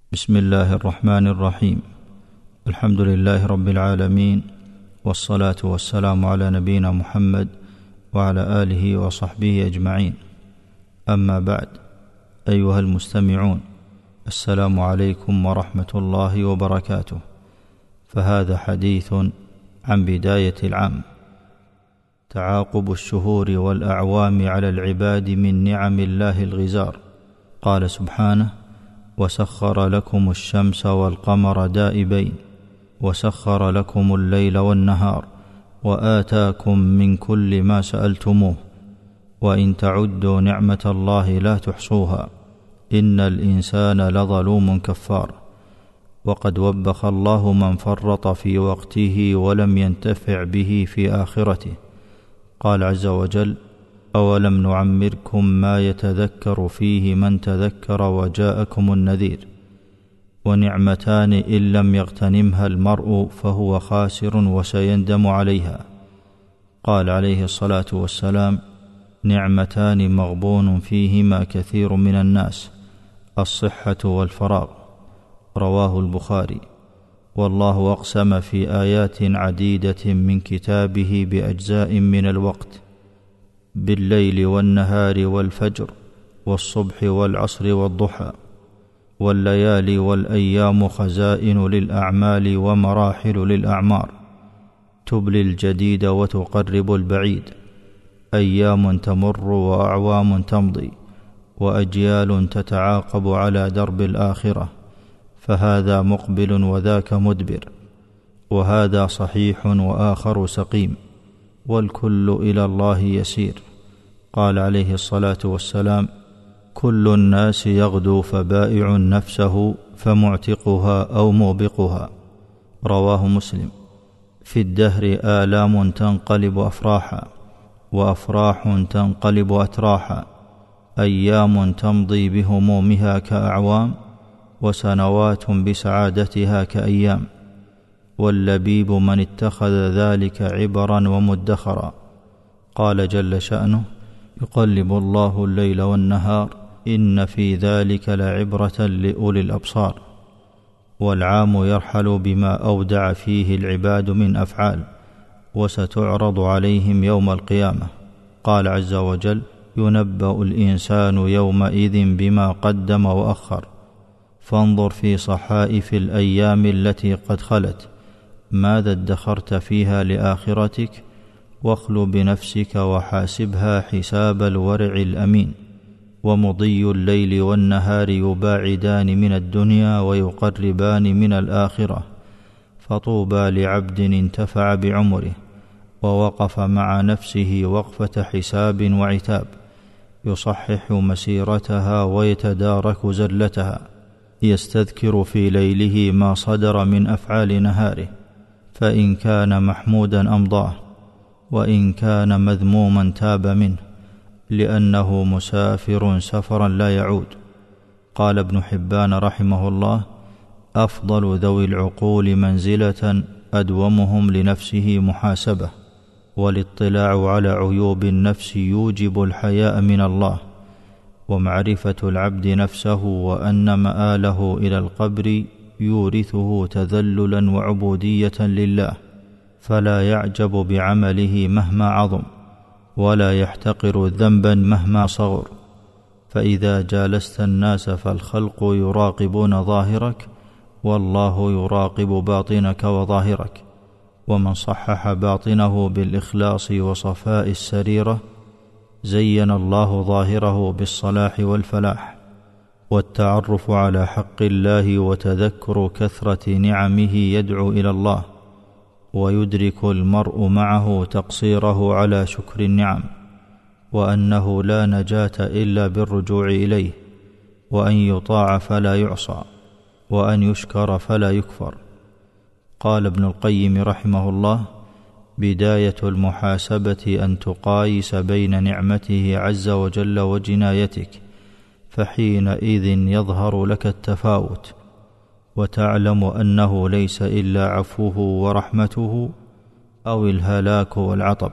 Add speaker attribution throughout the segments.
Speaker 1: بسم الله الرحمن الرحيم. الحمد لله رب العالمين، والصلاة والسلام على نبينا محمد وعلى آله وصحبه أجمعين. أما بعد، أيها المستمعون، السلام عليكم ورحمة الله وبركاته. فهذا حديث عن بداية العام، تعاقب الشهور والأعوام على العباد من نعم الله الغزار. قال سبحانه: وسخر لكم الشمس والقمر دائبين وسخر لكم الليل والنهار وآتاكم من كل ما سألتموه وإن تعدوا نعمة الله لا تحصوها إن الإنسان لظلوم كفار. وقد وبخ الله من فرط في وقته ولم ينتفع به في آخرته. قال عز وجل: أولم نعمركم ما يتذكر فيه من تذكر وجاءكم النذير ونعمتان إن لم يغتنمها المرء فهو خاسر وسيندم عليها. قال عليه الصلاة والسلام: نعمتان مغبون فيهما كثير من الناس، الصحة والفراغ. رواه البخاري. والله أقسم في آيات عديدة من كتابه بأجزاء من الوقت، بالليل والنهار والفجر والصبح والعصر والضحى، والليالي والأيام خزائن للأعمال ومراحل للأعمار، تبلي الجديد وتقرب البعيد، أيام تمر وأعوام تمضي وأجيال تتعاقب على درب الآخرة، فهذا مقبل وذاك مدبر، وهذا صحيح وآخر سقيم، والكل إلى الله يسير. قال عليه الصلاة والسلام: كل الناس يغدو فبائع نفسه فمعتقها أو موبقها. رواه مسلم. في الدهر آلام تنقلب أفراحا، وأفراح تنقلب أتراحا، أيام تمضي بهمومها كأعوام، وسنوات بسعادتها كأيام، واللبيب من اتخذ ذلك عبرا ومدخرا. قال جل شأنه: يقلب الله الليل والنهار إن في ذلك لعبرة لأولي الأبصار. والعام يرحل بما أودع فيه العباد من أفعال، وستعرض عليهم يوم القيامة. قال عز وجل: ينبأ الإنسان يومئذ بما قدم وأخر، فانظر في صحائف الأيام التي قد خلت ماذا ادخرت فيها لآخرتك، واخل بنفسك وحاسبها حساب الورع الأمين. ومضي الليل والنهار يباعدان من الدنيا ويقربان من الآخرة، فطوبى لعبد انتفع بعمره ووقف مع نفسه وقفة حساب وعتاب، يصحح مسيرتها ويتدارك زلتها، يستذكر في ليله ما صدر من أفعال نهاره، فإن كان محمودا أمضاه، وإن كان مذموما تاب منه، لأنه مسافر سفرا لا يعود. قال ابن حبان رحمه الله: أفضل ذوي العقول منزلة أدومهم لنفسه محاسبة، والاطلاع على عيوب النفس يوجب الحياء من الله، ومعرفة العبد نفسه وأن مآله إلى القبر يورثه تذللا وعبودية لله، فلا يعجب بعمله مهما عظم، ولا يحتقر ذنبا مهما صغر. فإذا جالست الناس فالخلق يراقبون ظاهرك، والله يراقب باطنك وظاهرك. ومن صحح باطنه بالإخلاص وصفاء السريرة زين الله ظاهره بالصلاح والفلاح. والتعرف على حق الله وتذكر كثرة نعمه يدعو إلى الله، ويدرك المرء معه تقصيره على شكر النعم، وأنه لا نجاة إلا بالرجوع إليه، وأن يطاع فلا يعصى، وأن يشكر فلا يكفر. قال ابن القيم رحمه الله: بداية المحاسبة أن تقايس بين نعمته عز وجل وجنايتك، فحينئذ يظهر لك التفاوت، وتعلم أنه ليس إلا عفوه ورحمته أو الهلاك والعطب،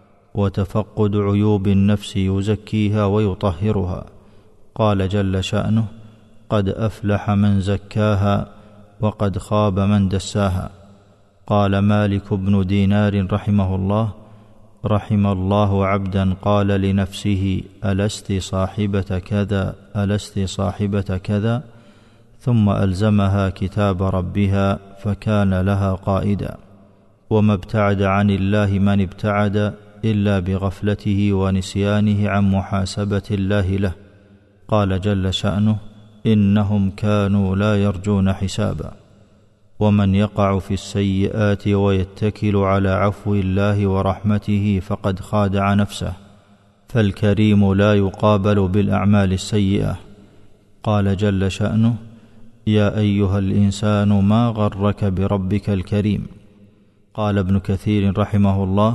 Speaker 1: وتفقد عيوب النفس يزكيها ويطهرها. قال جل شأنه: قد أفلح من زكاها وقد خاب من دساها. قال مالك بن دينار رحمه الله: رحم الله عبدا قال لنفسه ألست صاحبة كذا ألست صاحبة كذا، ثم ألزمها كتاب ربها فكان لها قائدا. وما ابتعد عن الله من ابتعد إلا بغفلته ونسيانه عن محاسبة الله له. قال جل شأنه: إنهم كانوا لا يرجون حسابا. ومن يقع في السيئات ويتكل على عفو الله ورحمته فقد خادع نفسه، فالكريم لا يقابل بالأعمال السيئة. قال جل شأنه: يا أيها الإنسان ما غرك بربك الكريم. قال ابن كثير رحمه الله: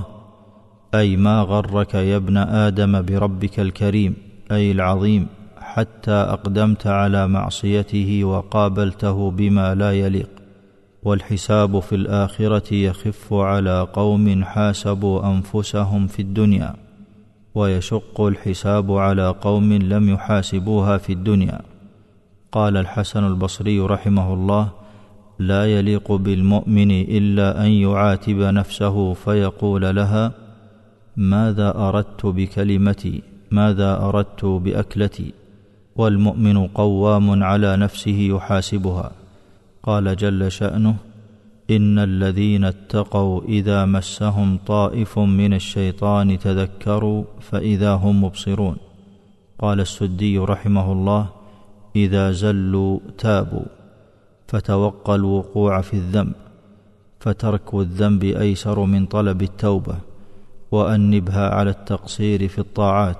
Speaker 1: أي ما غرك يا ابن آدم بربك الكريم، أي العظيم، حتى أقدمت على معصيته وقابلته بما لا يليق. والحساب في الآخرة يخف على قوم حاسبوا أنفسهم في الدنيا، ويشق الحساب على قوم لم يحاسبوها في الدنيا. قال الحسن البصري رحمه الله: لا يليق بالمؤمن إلا أن يعاتب نفسه فيقول لها: ماذا أردت بكلمتي؟ ماذا أردت بأكلتي؟ والمؤمن قوام على نفسه يحاسبها. قال جل شأنه: إن الذين اتقوا إذا مسهم طائف من الشيطان تذكروا فإذا هم مبصرون. قال السدي رحمه الله: إذا زلوا تابوا، فتوقى الوقوع في الذنب، فترك الذنب أيسر من طلب التوبة، وأنبها على التقصير في الطاعات،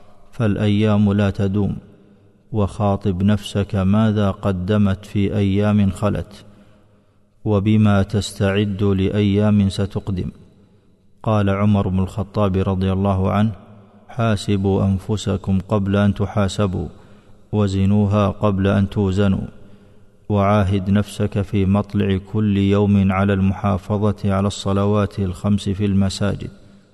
Speaker 1: فالأيام لا تدوم. وخاطب نفسك ماذا قدمت في أيام خلت، وبما تستعد لأيام ستقدم. قال عمر بن الخطاب رضي الله عنه: حاسبوا أنفسكم قبل أن تحاسبوا، وزنوها قبل أن توزنوا. وعاهد نفسك في مطلع كل يوم على المحافظة على الصلوات الخمس في المساجد،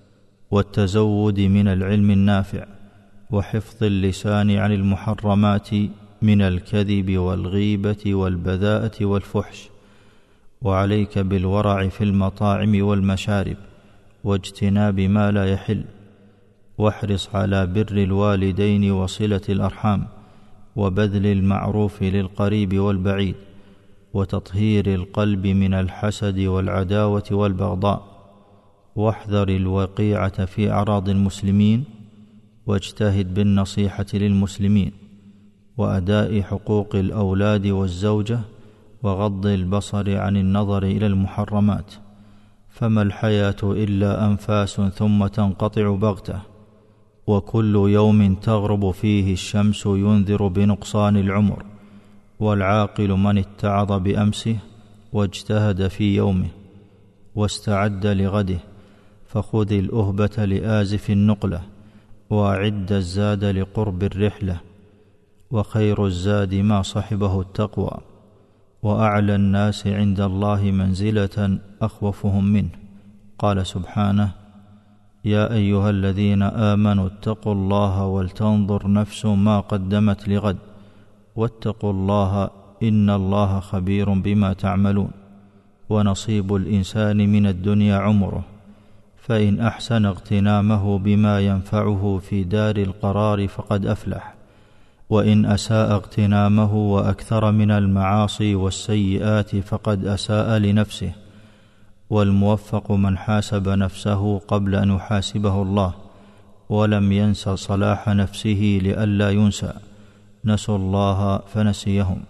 Speaker 1: والتزود من العلم النافع، وحفظ اللسان عن المحرمات من الكذب والغيبة والبذاءة والفحش. وعليك بالورع في المطاعم والمشارب، واجتناب ما لا يحل. واحرص على بر الوالدين وصلة الأرحام، وبذل المعروف للقريب والبعيد، وتطهير القلب من الحسد والعداوة والبغضاء. واحذر الوقيعة في أعراض المسلمين، واجتهد بالنصيحة للمسلمين، وأداء حقوق الأولاد والزوجة، وغض البصر عن النظر إلى المحرمات. فما الحياة إلا أنفاس ثم تنقطع بغتة، وكل يوم تغرب فيه الشمس ينذر بنقصان العمر. والعاقل من اتعظ بأمسه واجتهد في يومه واستعد لغده. فخذ الأهبة لآزف النقلة، وأعد الزاد لقرب الرحلة. وخير الزاد ما صحبه التقوى، وأعلى الناس عند الله منزلة أخوفهم منه. قال سبحانه: يا أيها الذين آمنوا اتقوا الله ولتنظر نفس ما قدمت لغد، واتقوا الله إن الله خبير بما تعملون. ونصيب الإنسان من الدنيا عمره، فإن أحسن اغتنامه بما ينفعه في دار القرار فقد أفلح، وإن أساء اغتنامه وأكثر من المعاصي والسيئات فقد أساء لنفسه. والموفق من حاسب نفسه قبل أن يحاسبه الله، ولم ينس صلاح نفسه لئلا ينسى. نسوا الله فنسيهم.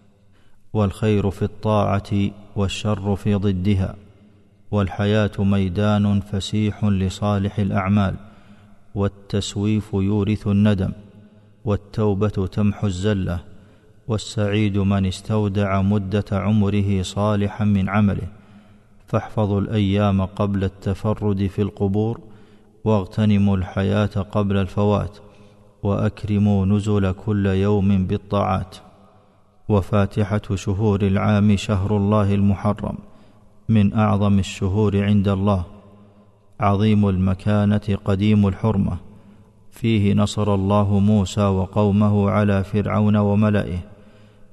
Speaker 1: والخير في الطاعة والشر في ضدها. والحياة ميدان فسيح لصالح الأعمال، والتسويف يورث الندم، والتوبة تمحو الزلة. والسعيد من استودع مدة عمره صالحا من عمله. فاحفظوا الأيام قبل التفرد في القبور، واغتنموا الحياة قبل الفوات، وأكرموا نزل كل يوم بالطاعات. وفاتحة شهور العام شهر الله المحرم، من أعظم الشهور عند الله، عظيم المكانة قديم الحرمة. فيه نصر الله موسى وقومه على فرعون وملئه،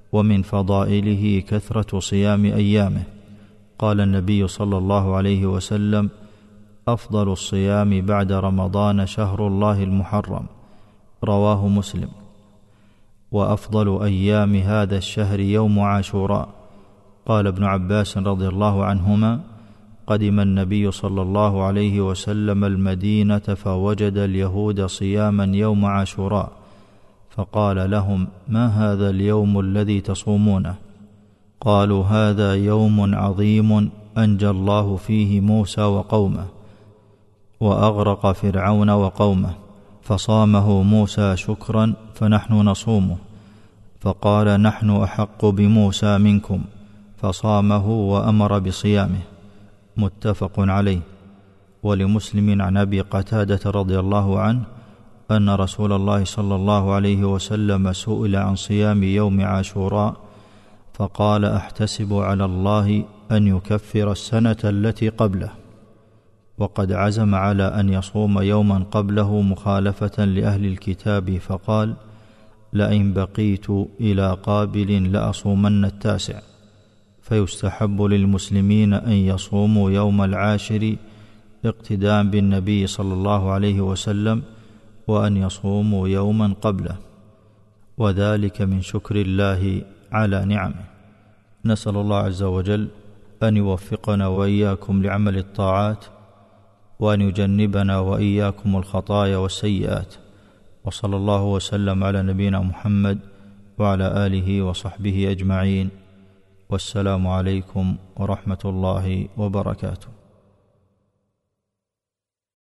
Speaker 1: ومن فضائله كثرة صيام أيامه. قال النبي صلى الله عليه وسلم: أفضل الصيام بعد رمضان شهر الله المحرم، رواه مسلم. وأفضل أيام هذا الشهر يوم عاشوراء. قال ابن عباس رضي الله عنهما: قدم النبي صلى الله عليه وسلم المدينة فوجد اليهود صياما يوم عاشوراء، فقال لهم: ما هذا اليوم الذي تصومونه؟ قالوا: هذا يوم عظيم أنجى الله فيه موسى وقومه وأغرق فرعون وقومه، فصامه موسى شكرا فنحن نصومه. فقال: نحن أحق بموسى منكم، فصامه وأمر بصيامه. متفق عليه. ولمسلم عن أبي قتادة رضي الله عنه أن رسول الله صلى الله عليه وسلم سئل عن صيام يوم عاشوراء فقال: أحتسب على الله أن يكفر السنة التي قبله. وقد عزم على أن يصوم يوما قبله مخالفة لأهل الكتاب، فقال: لئن بقيت إلى قابل لأصومن التاسع. فيستحب للمسلمين أن يصوموا يوم العاشر اقتداء بالنبي صلى الله عليه وسلم، وأن يصوموا يوما قبله، وذلك من شكر الله على نعمه. نسأل الله عز وجل أن يوفقنا وإياكم لعمل الطاعات، وأن يجنبنا وإياكم الخطايا والسيئات. وصلى الله وسلم على نبينا محمد وعلى آله وصحبه أجمعين. والسلام عليكم ورحمة الله وبركاته.